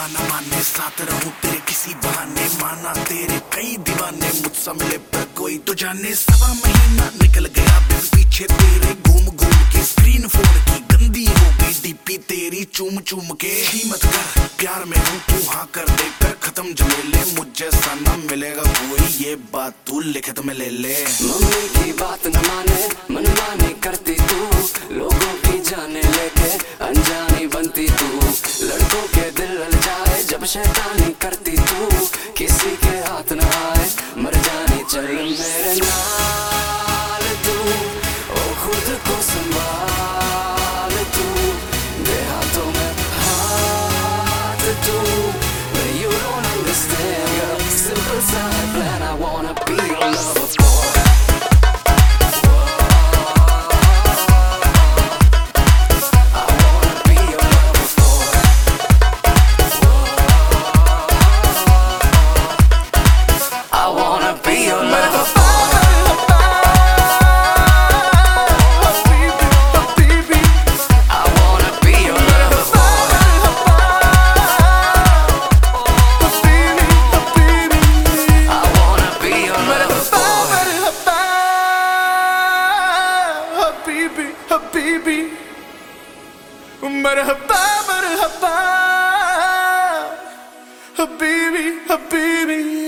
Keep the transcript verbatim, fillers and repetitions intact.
ना माने, साथ रहूं तेरे किसी बहाने, माना तेरे कई दीवाने, मुझसे मिले पर कोई तो जाने। सवा महीना निकल गया बेबी पीछे तेरे घूम घूम के, स्क्रीन फोन की गंदी हो गई डीपी तेरी चूम चूम के। हिम्मत कर प्यार में हूँ तू हाँ कर दे, कर खत्म झमेले, मुझ जैसा ना मिलेगा कोई, ये बात तू लिखित में ले ले। मम्मी की बात न माने, मनमानी करती तू, लोगों की जाने लेके अनजानी बनती तू, लड़कों के दिल लल जाए जब शैतानी करती तू, किसी के हाथ न आए मर जानी चल मेरे नाल तू, ओ खुद को संभाल तू, दे हाथों में हाथ तू, but you don't understand girl, simple side plan, I wanna be your lover boy. Habibi, marhaba, marhaba, Habibi, Habibi.